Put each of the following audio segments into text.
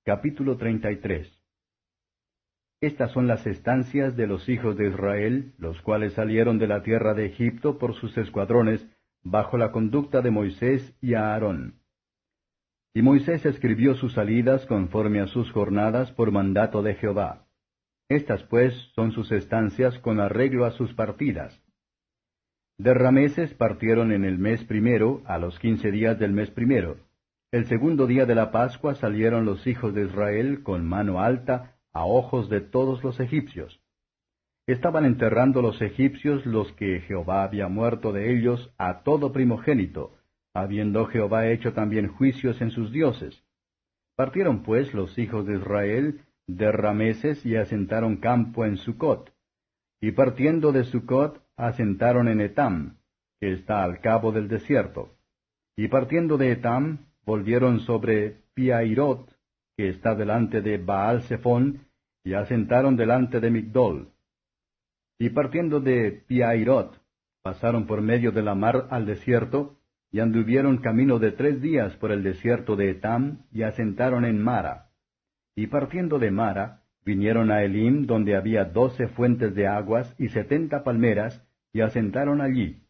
Capítulo 33. Estas son las estancias de los hijos de Israel, los cuales salieron de la tierra de Egipto por sus escuadrones, bajo la conducta de Moisés y Aarón. Y Moisés escribió sus salidas conforme a sus jornadas por mandato de Jehová. Estas pues son sus estancias con arreglo a sus partidas. De Rameses partieron en el mes primero, a los 15 días del mes primero. El segundo día de la Pascua salieron los hijos de Israel con mano alta a ojos de todos los egipcios. Estaban enterrando los egipcios los que Jehová había muerto de ellos a todo primogénito, habiendo Jehová hecho también juicios en sus dioses. Partieron pues los hijos de Israel de Rameses y asentaron campo en Sucot. Y partiendo de Sucot asentaron en Etam, que está al cabo del desierto. Y partiendo de Etam volvieron sobre Piairot, que está delante de Baal-Zephón, y asentaron delante de Migdol. Y partiendo de Piairot, pasaron por medio de la mar al desierto, y anduvieron camino de 3 días por el desierto de Etam, y asentaron en Mara. Y partiendo de Mara, vinieron a Elim, donde había 12 fuentes de aguas y 70 palmeras, y asentaron allí.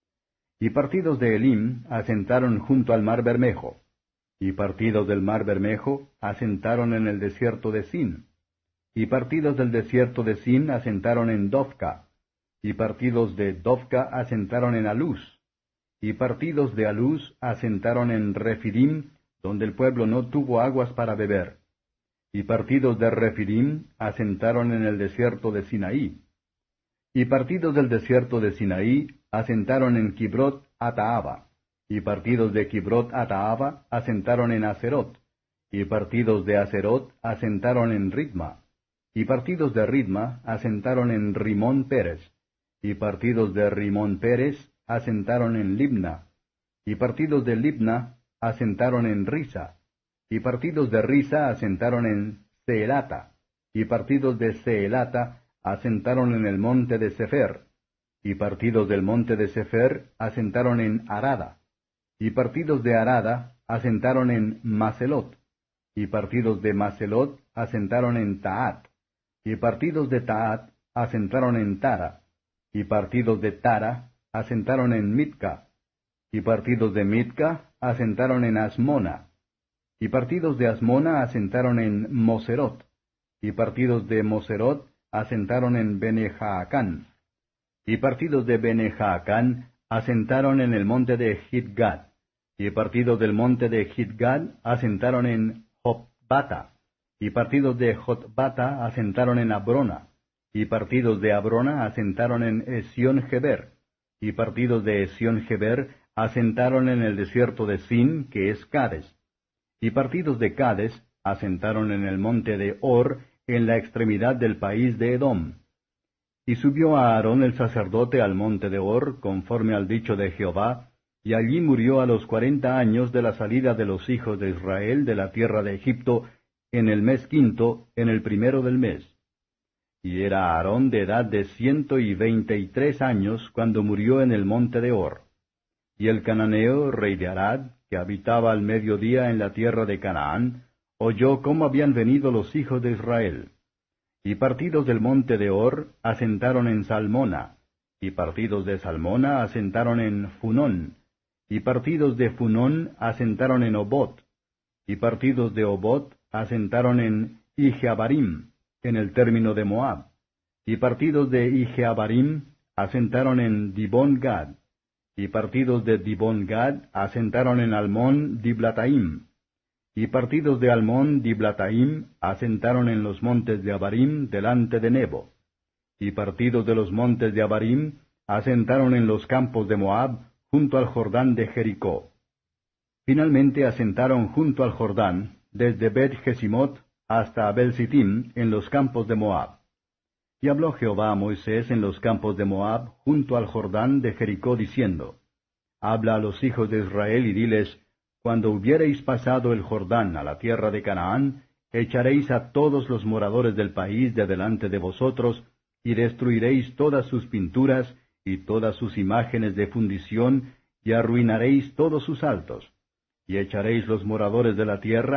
Y partidos de Elim, asentaron junto al mar Bermejo. Y partidos del mar Bermejo, asentaron en el desierto de Sin. Y partidos del desierto de Sin, asentaron en Dofca. Y partidos de Dofca, asentaron en Aluz. Y partidos de Aluz, asentaron en Refidim, donde el pueblo no tuvo aguas para beber. Y partidos de Refidim, asentaron en el desierto de Sinaí. Y partidos del desierto de Sinaí, asentaron en Kibrot Ataaba. Y partidos de Kibrot Ataaba, asentaron en Aserot. Y partidos de Aserot, asentaron en Ritma. Y partidos de Ritma, asentaron en Rimón Pérez. Y partidos de Rimón Pérez, asentaron en Libna. Y partidos de Libna, asentaron en Risa. Y partidos de Risa, asentaron en Seelata. Y partidos de Seelata, asentaron en el monte de Sefer. Y partidos del monte de Sefer, asentaron en Arada. Y partidos de Arada, asentaron en Maselot. Y partidos de Maselot, asentaron en Taat. Y partidos de Taat, asentaron en Tara. Y partidos de Tara, asentaron en Mitca. Y partidos de Mitca, asentaron en Asmona. Y partidos de Asmona, asentaron en Moserot. Y partidos de Moserot, asentaron en Bene-Jaacán. Y partidos de Bene-Jaacán, asentaron en el monte de Gidgad. Y partidos del monte de Gidgad, asentaron en Jotbata. Y partidos de Jotbata, asentaron en Abrona. Y partidos de Abrona, asentaron en Esión-Geber. Y partidos de Esión-Geber, asentaron en el desierto de Sin, que es Cades. Y partidos de Cades, asentaron en el monte de Hor, en la extremidad del país de Edom. Y subió a Aarón el sacerdote al monte de Hor, conforme al dicho de Jehová, y allí murió a los 40 años de la salida de los hijos de Israel de la tierra de Egipto, en el mes quinto, en el primero del mes. Y era Aarón de edad de 123 años cuando murió en el monte de Hor. Y el cananeo, rey de Arad, que habitaba al mediodía en la tierra de Canaán, oyó cómo habían venido los hijos de Israel. Y partidos del monte de Hor asentaron en Salmona, y partidos de Salmona asentaron en Funón, y partidos de Funón asentaron en Obot, y partidos de Obot asentaron en Ijeabarim, en el término de Moab, y partidos de Ijeabarim asentaron en Dibón-Gad, y partidos de Dibón-Gad asentaron en Almón-Diblataim, y partidos de Almón-Diblataim asentaron en los montes de Abarim delante de Nebo, y partidos de los montes de Abarim asentaron en los campos de Moab junto al Jordán de Jericó. Finalmente asentaron junto al Jordán, desde Bet-Jesimot hasta Abel-Sittim en los campos de Moab. Y habló Jehová a Moisés en los campos de Moab, junto al Jordán de Jericó, diciendo, Habla a los hijos de Israel y diles, Cuando hubiereis pasado el Jordán a la tierra de Canaán, echaréis a todos los moradores del país de delante de vosotros, y destruiréis todas sus pinturas, y todas sus imágenes de fundición, y arruinaréis todos sus altos. Y echaréis los moradores de la tierra,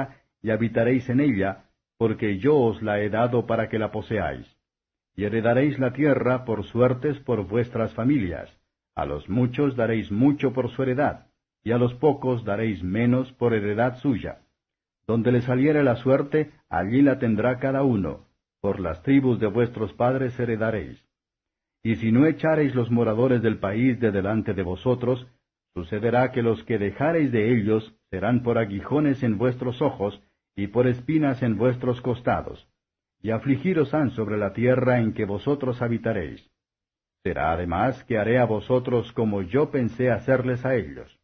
y habitaréis en ella, porque yo os la he dado para que la poseáis. Y heredaréis la tierra por suertes por vuestras familias. A los muchos daréis mucho por su heredad, y a los pocos daréis menos por heredad suya. Donde le saliere la suerte, allí la tendrá cada uno. Por las tribus de vuestros padres heredaréis. Y si no echareis los moradores del país de delante de vosotros, sucederá que los que dejareis de ellos serán por aguijones en vuestros ojos, y por espinas en vuestros costados, y afligiros han sobre la tierra en que vosotros habitaréis. Será además que haré a vosotros como yo pensé hacerles a ellos.